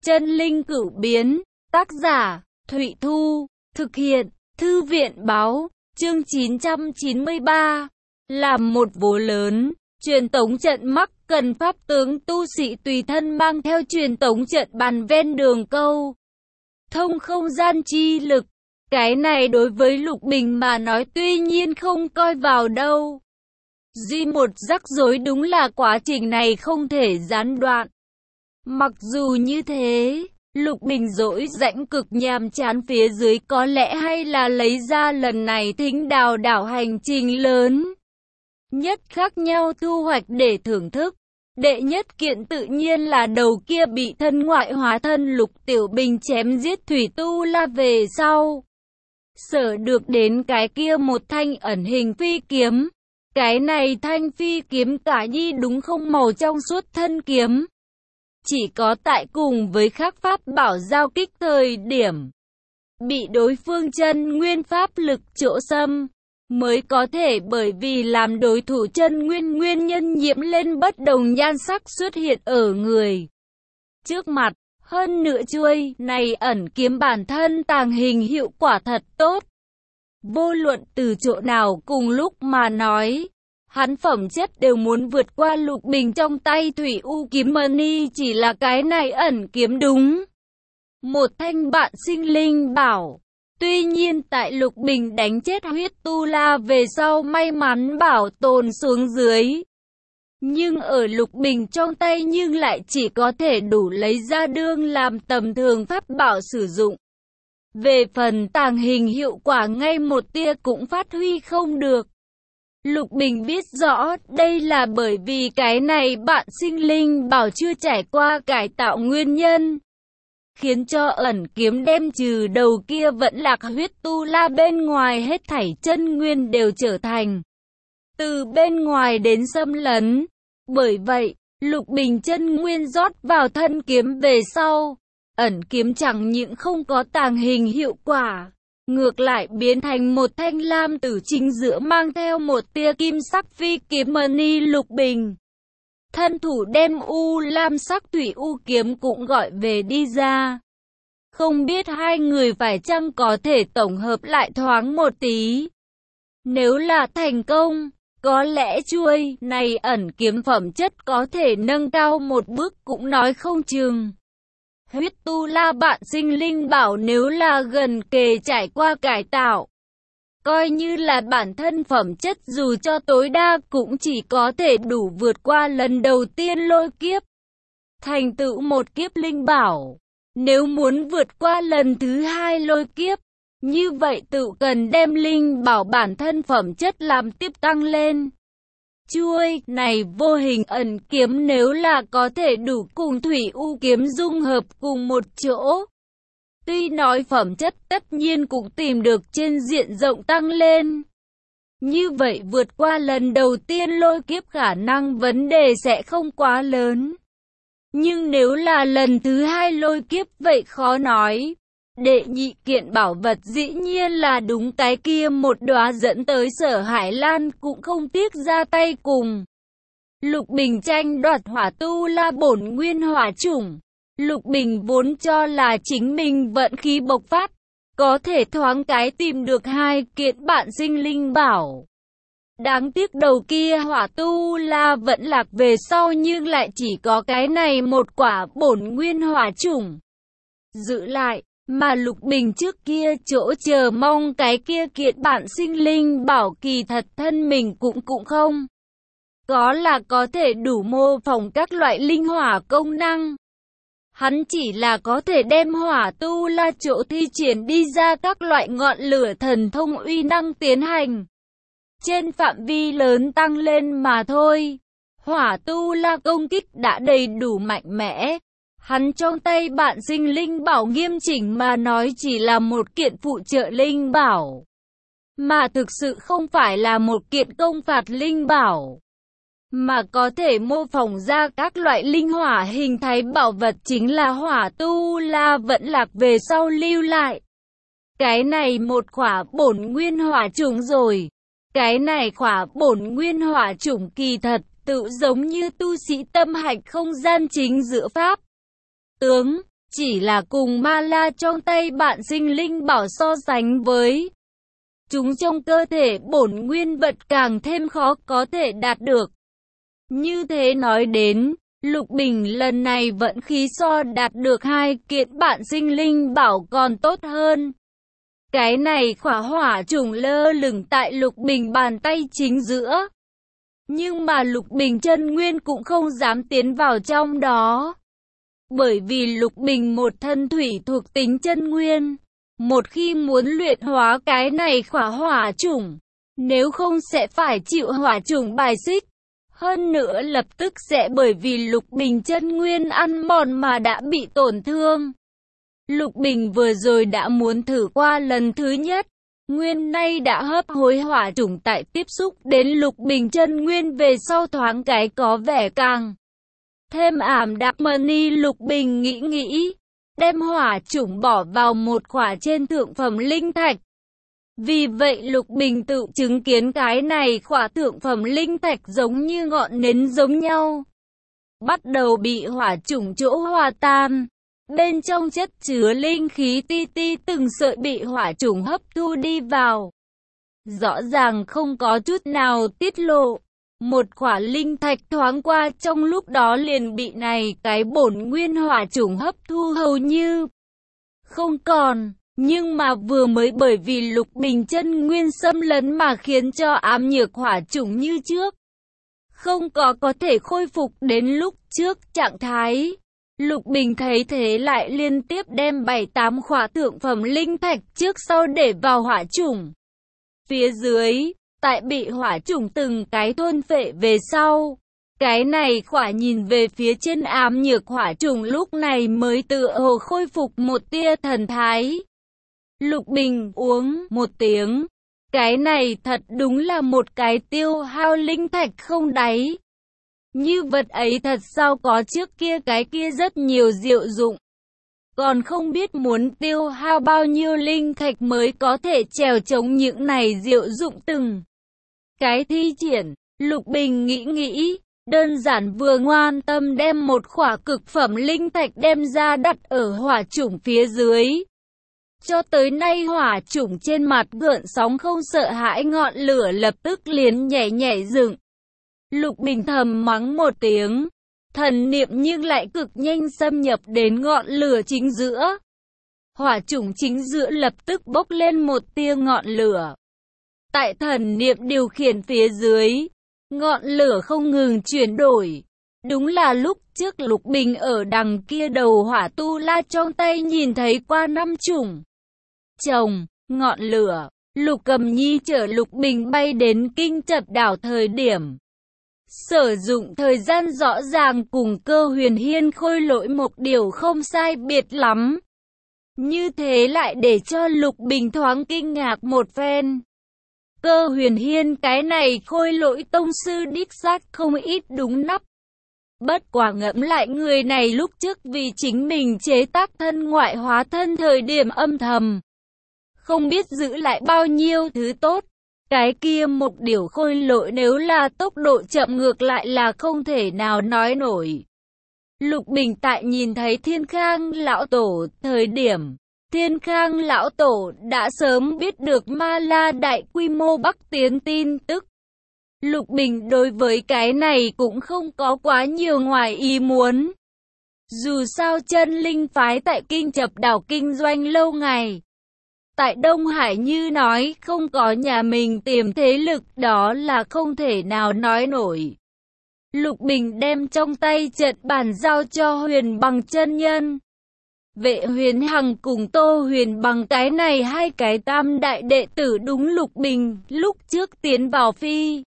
Chân linh cửu biến, tác giả, Thụy Thu, thực hiện, Thư viện Báo, chương 993. Làm một vố lớn, truyền tống trận mắc cần pháp tướng tu sĩ tùy thân mang theo truyền tống trận bàn ven đường câu. Thông không gian chi lực, cái này đối với Lục Bình mà nói tuy nhiên không coi vào đâu. Duy một rắc rối đúng là quá trình này không thể gián đoạn. Mặc dù như thế, Lục Bình dỗi rãnh cực nhàm chán phía dưới có lẽ hay là lấy ra lần này Thính Đào đảo hành trình lớn nhất khác nhau thu hoạch để thưởng thức. Đệ nhất kiện tự nhiên là đầu kia bị thân ngoại hóa thân Lục Tiểu Bình chém giết Thủy Tu La về sau. Sở được đến cái kia một thanh ẩn hình phi kiếm. Cái này thanh phi kiếm cả nhi đúng không màu trong suốt thân kiếm. Chỉ có tại cùng với khắc pháp bảo giao kích thời điểm bị đối phương chân nguyên pháp lực chỗ xâm, mới có thể bởi vì làm đối thủ chân nguyên nhân nhiễm lên bất đồng nhan sắc xuất hiện ở người trước mặt. Hơn nữa chuôi này ẩn kiếm bản thân tàng hình hiệu quả thật tốt. Vô luận từ chỗ nào cùng lúc mà nói, hắn phẩm chất đều muốn vượt qua Lục Bình trong tay Thủy U kiếm mani, chỉ là cái này ẩn kiếm đúng một thanh bạn sinh linh bảo. Tuy nhiên tại Lục Bình đánh chết huyết tu la về sau may mắn bảo tồn xuống dưới. Nhưng ở Lục Bình trong tay nhưng lại chỉ có thể đủ lấy ra đương làm tầm thường pháp bảo sử dụng. Về phần tàng hình hiệu quả ngay một tia cũng phát huy không được. Lục Bình biết rõ đây là bởi vì cái này bạn sinh linh bảo chưa trải qua cải tạo nguyên nhân, khiến cho ẩn kiếm đem trừ đầu kia vẫn lạc huyết tu la bên ngoài hết thảy chân nguyên đều trở thành từ bên ngoài đến xâm lấn. Bởi vậy, Lục Bình chân nguyên rót vào thân kiếm về sau, ẩn kiếm chẳng những không có tàng hình hiệu quả, ngược lại biến thành một thanh lam tử chính giữa mang theo một tia kim sắc phi kiếm mani. Lục Bình thân thủ đem u lam sắc thủy u kiếm cũng gọi về đi ra. Không biết hai người phải chăng có thể tổng hợp lại thoáng một tí. Nếu là thành công, có lẽ chuôi này ẩn kiếm phẩm chất có thể nâng cao một bước cũng nói không chừng. Huyết tu la bạn sinh linh bảo nếu là gần kề trải qua cải tạo, coi như là bản thân phẩm chất dù cho tối đa cũng chỉ có thể đủ vượt qua lần đầu tiên lôi kiếp, thành tựu một kiếp linh bảo. Nếu muốn vượt qua lần thứ hai lôi kiếp, như vậy tự cần đem linh bảo bản thân phẩm chất làm tiếp tăng lên. Chuôi này vô hình ẩn kiếm nếu là có thể đủ cùng Thủy U kiếm dung hợp cùng một chỗ, tuy nói phẩm chất tất nhiên cũng tìm được trên diện rộng tăng lên. Như vậy vượt qua lần đầu tiên lôi kiếp khả năng vấn đề sẽ không quá lớn. Nhưng nếu là lần thứ hai lôi kiếp vậy khó nói. Đệ nhị kiện bảo vật dĩ nhiên là đúng cái kia một đóa dẫn tới Sở Hải Lan cũng không tiếc ra tay cùng Lục Bình tranh đoạt hỏa tu la bổn nguyên hỏa chủng. Lục Bình vốn cho là chính mình vận khí bộc phát, có thể thoáng cái tìm được hai kiện bạn sinh linh bảo. Đáng tiếc đầu kia hỏa tu la vẫn lạc về sau nhưng lại chỉ có cái này một quả bổn nguyên hỏa chủng giữ lại. Mà Lục Bình trước kia chỗ chờ mong cái kia kiện bạn sinh linh bảo kỳ thật thân mình cũng không có là có thể đủ mô phỏng các loại linh hỏa công năng. Hắn chỉ là có thể đem hỏa tu la chỗ thi triển đi ra các loại ngọn lửa thần thông uy năng tiến hành trên phạm vi lớn tăng lên mà thôi. Hỏa tu la công kích đã đầy đủ mạnh mẽ. Hắn trong tay bạn sinh linh bảo nghiêm chỉnh mà nói chỉ là một kiện phụ trợ linh bảo, mà thực sự không phải là một kiện công phạt linh bảo, mà có thể mô phỏng ra các loại linh hỏa hình thái bảo vật chính là hỏa tu la vẫn lạc về sau lưu lại. Cái này một khỏa bổn nguyên hỏa chủng rồi. Cái này khỏa bổn nguyên hỏa chủng kỳ thật tự giống như tu sĩ tâm hạch không gian chính giữa pháp tướng, chỉ là cùng ma la trong tay bạn sinh linh bảo so sánh với chúng trong cơ thể bổn nguyên vật càng thêm khó có thể đạt được. Như thế nói đến, Lục Bình lần này vận khí so đạt được 2 kiện bạn sinh linh bảo còn tốt hơn. Cái này khỏa hỏa trùng lơ lửng tại Lục Bình bàn tay chính giữa. Nhưng mà Lục Bình chân nguyên cũng không dám tiến vào trong đó. Bởi vì Lục Bình một thân thủy thuộc tính chân nguyên. Một khi muốn luyện hóa cái này khỏa hỏa trùng, nếu không sẽ phải chịu hỏa trùng bài xích. Hơn nữa lập tức sẽ bởi vì Lục Bình chân nguyên ăn mòn mà đã bị tổn thương. Lục Bình vừa rồi đã muốn thử qua lần thứ nhất. Nguyên nay đã hấp hối hỏa trùng tại tiếp xúc đến Lục Bình chân nguyên về sau thoáng cái có vẻ càng thêm ảm đạm mani. Lục Bình nghĩ, đem hỏa trùng bỏ vào một khỏa trên thượng phẩm linh thạch. Vì vậy Lục Bình tự chứng kiến cái này khỏa thượng phẩm linh thạch giống như ngọn nến giống nhau. Bắt đầu bị hỏa trùng chỗ hòa tan. Bên trong chất chứa linh khí ti ti từng sợi bị hỏa trùng hấp thu đi vào. Rõ ràng không có chút nào tiết lộ. Một khỏa linh thạch thoáng qua trong lúc đó liền bị này cái bổn nguyên hỏa trùng hấp thu hầu như không còn. Nhưng mà vừa mới bởi vì Lục Bình chân nguyên xâm lấn mà khiến cho ám nhược hỏa trùng như trước không có thể khôi phục đến lúc trước trạng thái. Lục Bình thấy thế lại liên tiếp đem 7-8 khỏa thượng phẩm linh thạch trước sau để vào hỏa trùng. Phía dưới, tại bị hỏa trùng từng cái thôn phệ về sau, cái này khỏa nhìn về phía trên ám nhược hỏa trùng lúc này mới tựa hồ khôi phục một tia thần thái. Lục Bình uống một tiếng, cái này thật đúng là một cái tiêu hao linh thạch không đáy. Như vật ấy thật sao có trước kia cái kia rất nhiều diệu dụng. Còn không biết muốn tiêu hao bao nhiêu linh thạch mới có thể chèo chống những này diệu dụng từng cái thi triển. Lục Bình nghĩ, đơn giản vừa ngoan tâm đem một khỏa cực phẩm linh thạch đem ra đặt ở hỏa chủng phía dưới. Cho tới nay hỏa chủng trên mặt gợn sóng không sợ hãi, ngọn lửa lập tức liền nhảy dựng. Lục Bình thầm mắng một tiếng, thần niệm nhưng lại cực nhanh xâm nhập đến ngọn lửa chính giữa. Hỏa chủng chính giữa lập tức bốc lên một tia ngọn lửa. Tại thần niệm điều khiển phía dưới, ngọn lửa không ngừng chuyển đổi. Đúng là lúc trước Lục Bình ở đằng kia đầu hỏa tu la trong tay nhìn thấy qua 5 chủng chồng ngọn lửa. Lục Cầm Nhi chở Lục Bình bay đến Kinh Chập đảo thời điểm sử dụng thời gian rõ ràng cùng Cơ Huyền Hiên khôi lỗi một điều không sai biệt lắm. Như thế lại để cho Lục Bình thoáng kinh ngạc một phen. Cơ Huyền Hiên cái này khôi lỗi tông sư đích xác không ít đúng nắp. Bất quả ngẫm lại người này lúc trước vì chính mình chế tác thân ngoại hóa thân thời điểm âm thầm không biết giữ lại bao nhiêu thứ tốt. Cái kia một điều khôi lỗi nếu là tốc độ chậm ngược lại là không thể nào nói nổi. Lục Bình tại nhìn thấy Thiên Khang lão tổ thời điểm, Thiên Khang lão tổ đã sớm biết được Ma La đại quy mô bắc tiến tin tức. Lục Bình đối với cái này cũng không có quá nhiều ngoài ý muốn. Dù sao chân linh phái tại Kinh Chập đảo kinh doanh lâu ngày. Tại Đông Hải như nói không có nhà mình tìm thế lực đó là không thể nào nói nổi. Lục Bình đem trong tay trận bàn giao cho Huyền Bằng chân nhân. Vệ Huyền Hằng cùng Tô Huyền Bằng cái này hai cái tam đại đệ tử đúng Lục Bình lúc trước tiến vào Phi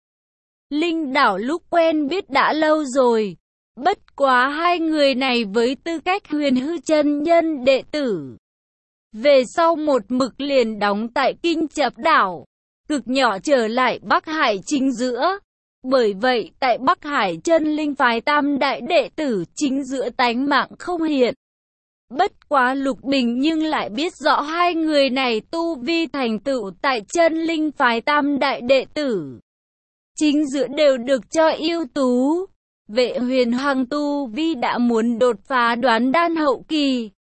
Linh đảo lúc quen biết đã lâu rồi. Bất quá hai người này với tư cách Huyền Hư chân nhân đệ tử, về sau một mực liền đóng tại Kinh Chập đảo, cực nhỏ trở lại Bắc Hải chính giữa. Bởi vậy tại Bắc Hải chân linh phái tam đại đệ tử chính giữa tánh mạng không hiện. Bất quá Lục Bình nhưng lại biết rõ hai người này tu vi thành tựu tại chân linh phái tam đại đệ tử chính giữa đều được cho ưu tú. Vệ Huyền Hằng tu vi đã muốn đột phá đoán đan hậu kỳ,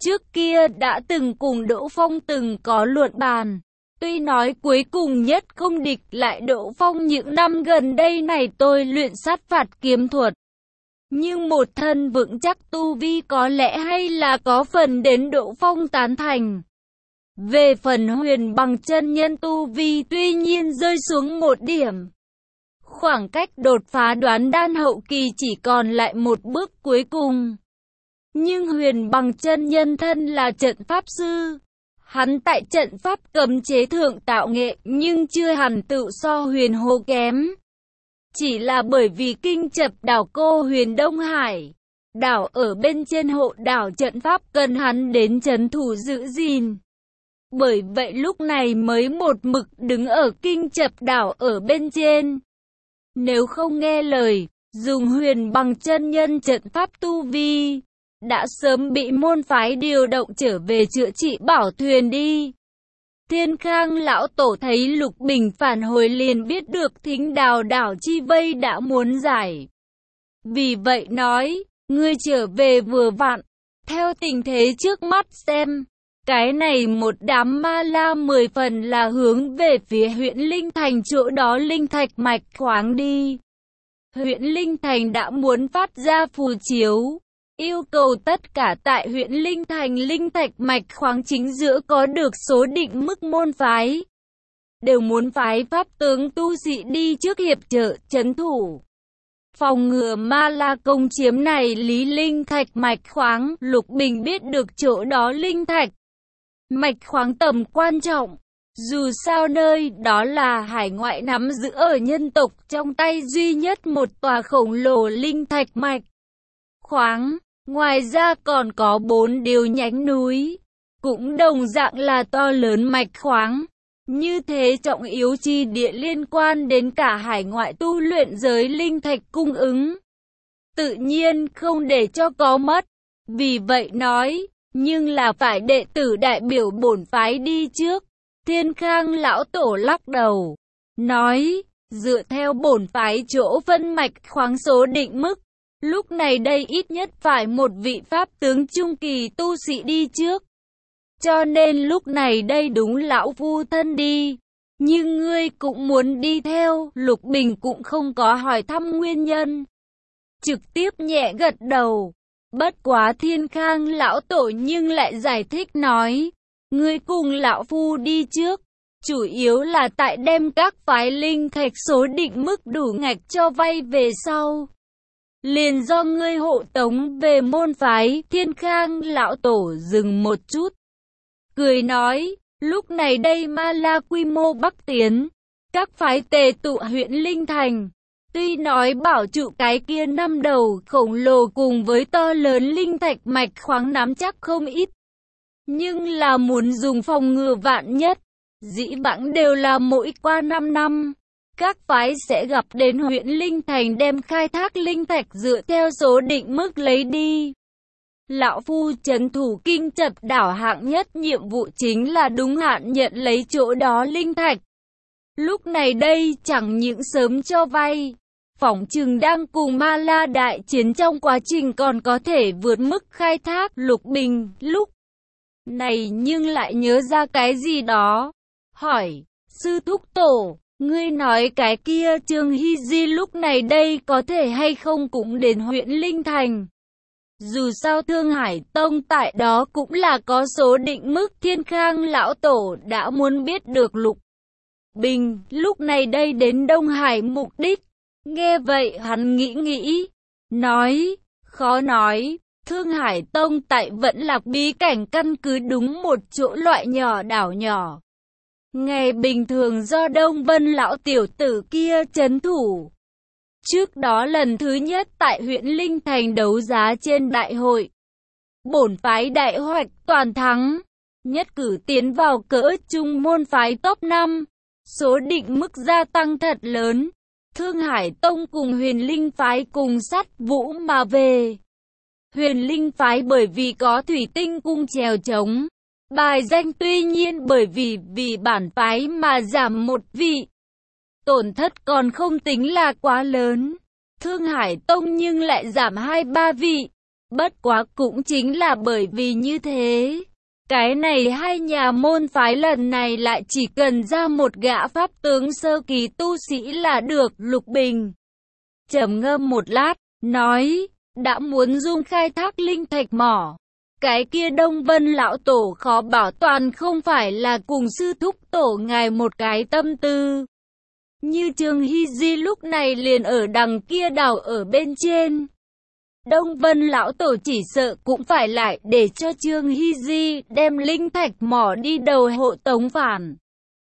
Trước kia đã từng cùng Đỗ Phong từng có luận bàn. Tuy nói cuối cùng nhất không địch lại Đỗ Phong những năm gần đây này tôi luyện sát phạt kiếm thuật. Nhưng một thân vững chắc tu vi có lẽ hay là có phần đến Đỗ Phong tán thành. Về phần Huyền Bằng chân nhân tu vi tuy nhiên rơi xuống một điểm. Khoảng cách đột phá đoán đan hậu kỳ chỉ còn lại một bước cuối cùng. Nhưng Huyền Bằng chân nhân thân là trận pháp sư. Hắn tại trận pháp cấm chế thượng tạo nghệ nhưng chưa hẳn tự so Huyền Hồ kém. Chỉ là bởi vì kinh chập đảo cô Huyền Đông Hải. Đảo ở bên trên hộ đảo trận pháp cần hắn đến trấn thủ giữ gìn. Bởi vậy lúc này mới một mực đứng ở kinh chập đảo ở bên trên. Nếu không nghe lời, dùng Huyền Bằng chân nhân trận pháp tu vi, đã sớm bị môn phái điều động trở về chữa trị bảo thuyền đi. Thiên Khang lão tổ thấy Lục Bình phản hồi liền biết được Thính Đào đảo chi vây đã muốn giải. Vì vậy nói, ngươi trở về vừa vặn, theo tình thế trước mắt xem. Cái này một đám ma la 10 phần là hướng về phía huyện Linh Thành chỗ đó linh thạch mạch khoáng đi. Huyện Linh Thành đã muốn phát ra phù chiếu, yêu cầu tất cả tại huyện Linh Thành linh thạch mạch khoáng chính giữa có được số định mức môn phái. Đều muốn phái pháp tướng tu sĩ đi trước hiệp trợ trấn thủ. Phòng ngừa ma la công chiếm này lý linh thạch mạch khoáng, Lục Bình biết được chỗ đó linh thạch mạch khoáng tầm quan trọng. Dù sao nơi đó là hải ngoại nắm giữ ở nhân tộc trong tay duy nhất một tòa khổng lồ linh thạch mạch khoáng. Ngoài ra còn có 4 điều nhánh núi, cũng đồng dạng là to lớn mạch khoáng. Như thế trọng yếu chi địa liên quan đến cả hải ngoại tu luyện giới linh thạch cung ứng. Tự nhiên không để cho có mất. Vì vậy nói, nhưng là phải đệ tử đại biểu bổn phái đi trước. Thiên Khang lão tổ lắc đầu, nói, dựa theo bổn phái chỗ phân mạch khoáng số định mức, lúc này đây ít nhất phải một vị pháp tướng trung kỳ tu sĩ đi trước. Cho nên lúc này đây đúng lão phu thân đi. Nhưng ngươi cũng muốn đi theo, Lục Bình cũng không có hỏi thăm nguyên nhân. Trực tiếp nhẹ gật đầu. Bất quá Thiên Khang lão tổ nhưng lại giải thích nói, ngươi cùng lão phu đi trước. Chủ yếu là tại đem các phái linh thạch số định mức đủ ngạch cho vay về sau. Liền do ngươi hộ tống về môn phái. Thiên Khang lão tổ dừng một chút, cười nói, lúc này đây ma la quy mô bắc tiến, các phái tề tụ huyện Linh Thành. Tuy nói bảo trụ cái kia 5 đầu khổng lồ cùng với to lớn linh thạch mạch khoáng nắm chắc không ít. Nhưng là muốn dùng phòng ngừa vạn nhất, dĩ vãng đều là mỗi qua 5 năm. Các phái sẽ gặp đến huyện Linh Thành đem khai thác linh thạch dựa theo số định mức lấy đi. Lão phu trấn thủ kinh chập đảo hạng nhất nhiệm vụ chính là đúng hạn nhận lấy chỗ đó linh thạch. Lúc này đây chẳng những sớm cho vay, phỏng chừng đang cùng ma la đại chiến trong quá trình còn có thể vượt mức khai thác. Lục Bình lúc này nhưng lại nhớ ra cái gì đó, hỏi, sư thúc tổ, ngươi nói cái kia Trương Hy Di lúc này đây có thể hay không cũng đến huyện Linh Thành. Dù sao Thương Hải Tông tại đó cũng là có số định mức. Thiên Khang lão tổ đã muốn biết được Lục Bình lúc này đây đến Đông Hải mục đích. Nghe vậy hắn nghĩ, nói, khó nói, Thương Hải Tông tại vẫn Lạc bí cảnh căn cứ đúng một chỗ loại nhỏ đảo nhỏ. Ngày bình thường do Đông Vân lão tiểu tử kia trấn thủ. Trước đó lần thứ nhất tại huyện Linh Thành đấu giá trên đại hội, bổn phái đại hoạch toàn thắng, nhất cử tiến vào cỡ trung môn phái top 5, số định mức gia tăng thật lớn. Thương Hải Tông cùng Huyền Linh phái cùng sát vũ mà về. Huyền Linh phái bởi vì có Thủy Tinh cung chèo chống, bài danh, tuy nhiên bởi vì bản phái mà giảm một vị. Tổn thất còn không tính là quá lớn. Thương Hải Tông nhưng lại giảm 2-3 vị. Bất quá cũng chính là bởi vì như thế, cái này hai nhà môn phái lần này lại chỉ cần ra một gã pháp tướng sơ kỳ tu sĩ là được. Lục Bình trầm ngâm một lát, nói, đã muốn dung khai thác linh thạch mỏ, cái kia Đông Vân lão tổ khó bảo toàn không phải là cùng sư thúc tổ ngài một cái tâm tư. Như Trương Hy Di lúc này liền ở đằng kia đảo ở bên trên. Đông Vân lão tổ chỉ sợ cũng phải lại để cho Trương Hy Di đem linh thạch mỏ đi đầu hộ tống phản.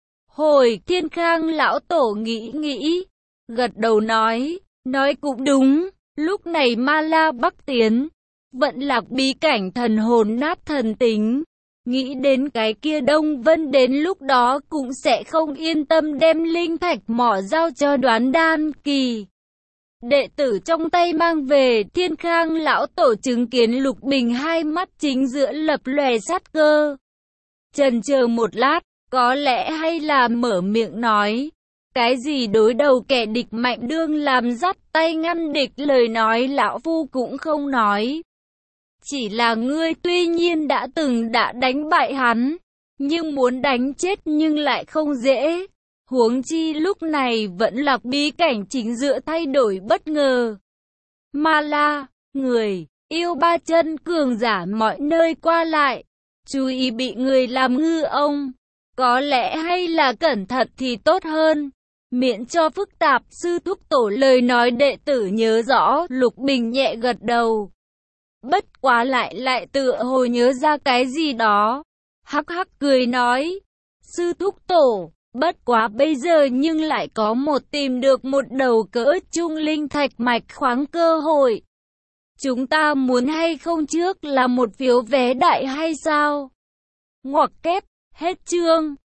Hồi Thiên Khang lão tổ nghĩ, gật đầu nói cũng đúng, lúc này Ma La Bắc tiến, vận lạc bí cảnh thần hồn nát thần tính. Nghĩ đến cái kia Đông Vân đến lúc đó cũng sẽ không yên tâm đem linh thạch mỏ giao cho Đoán Đan Kỳ đệ tử trong tay mang về. Thiên Khang lão tổ chứng kiến Lục Bình hai mắt chính giữa lập lòe sát cơ. Chần chờ một lát, có lẽ hay là mở miệng nói, cái gì đối đầu kẻ địch mạnh đương làm dắt tay ngăn địch, lời nói lão phu cũng không nói. Chỉ là ngươi tuy nhiên đã đánh bại hắn, nhưng muốn đánh chết nhưng lại không dễ. Huống chi lúc này vẫn lạc bí cảnh chính giữa thay đổi bất ngờ. Ma La, người, yêu ba chân cường giả mọi nơi qua lại, chú ý bị người làm ngư ông. Có lẽ hay là cẩn thận thì tốt hơn, miễn cho phức tạp. Sư thúc tổ lời nói đệ tử nhớ rõ. Lục Bình nhẹ gật đầu. Bất quá lại tựa hồ nhớ ra cái gì đó, hắc hắc cười nói, sư thúc tổ, bất quá bây giờ nhưng lại có tìm được một đầu cỡ trung linh thạch mạch khoáng cơ hội. Chúng ta muốn hay không trước là một phiếu vé đại hay sao? Ngoặc kép, hết chương.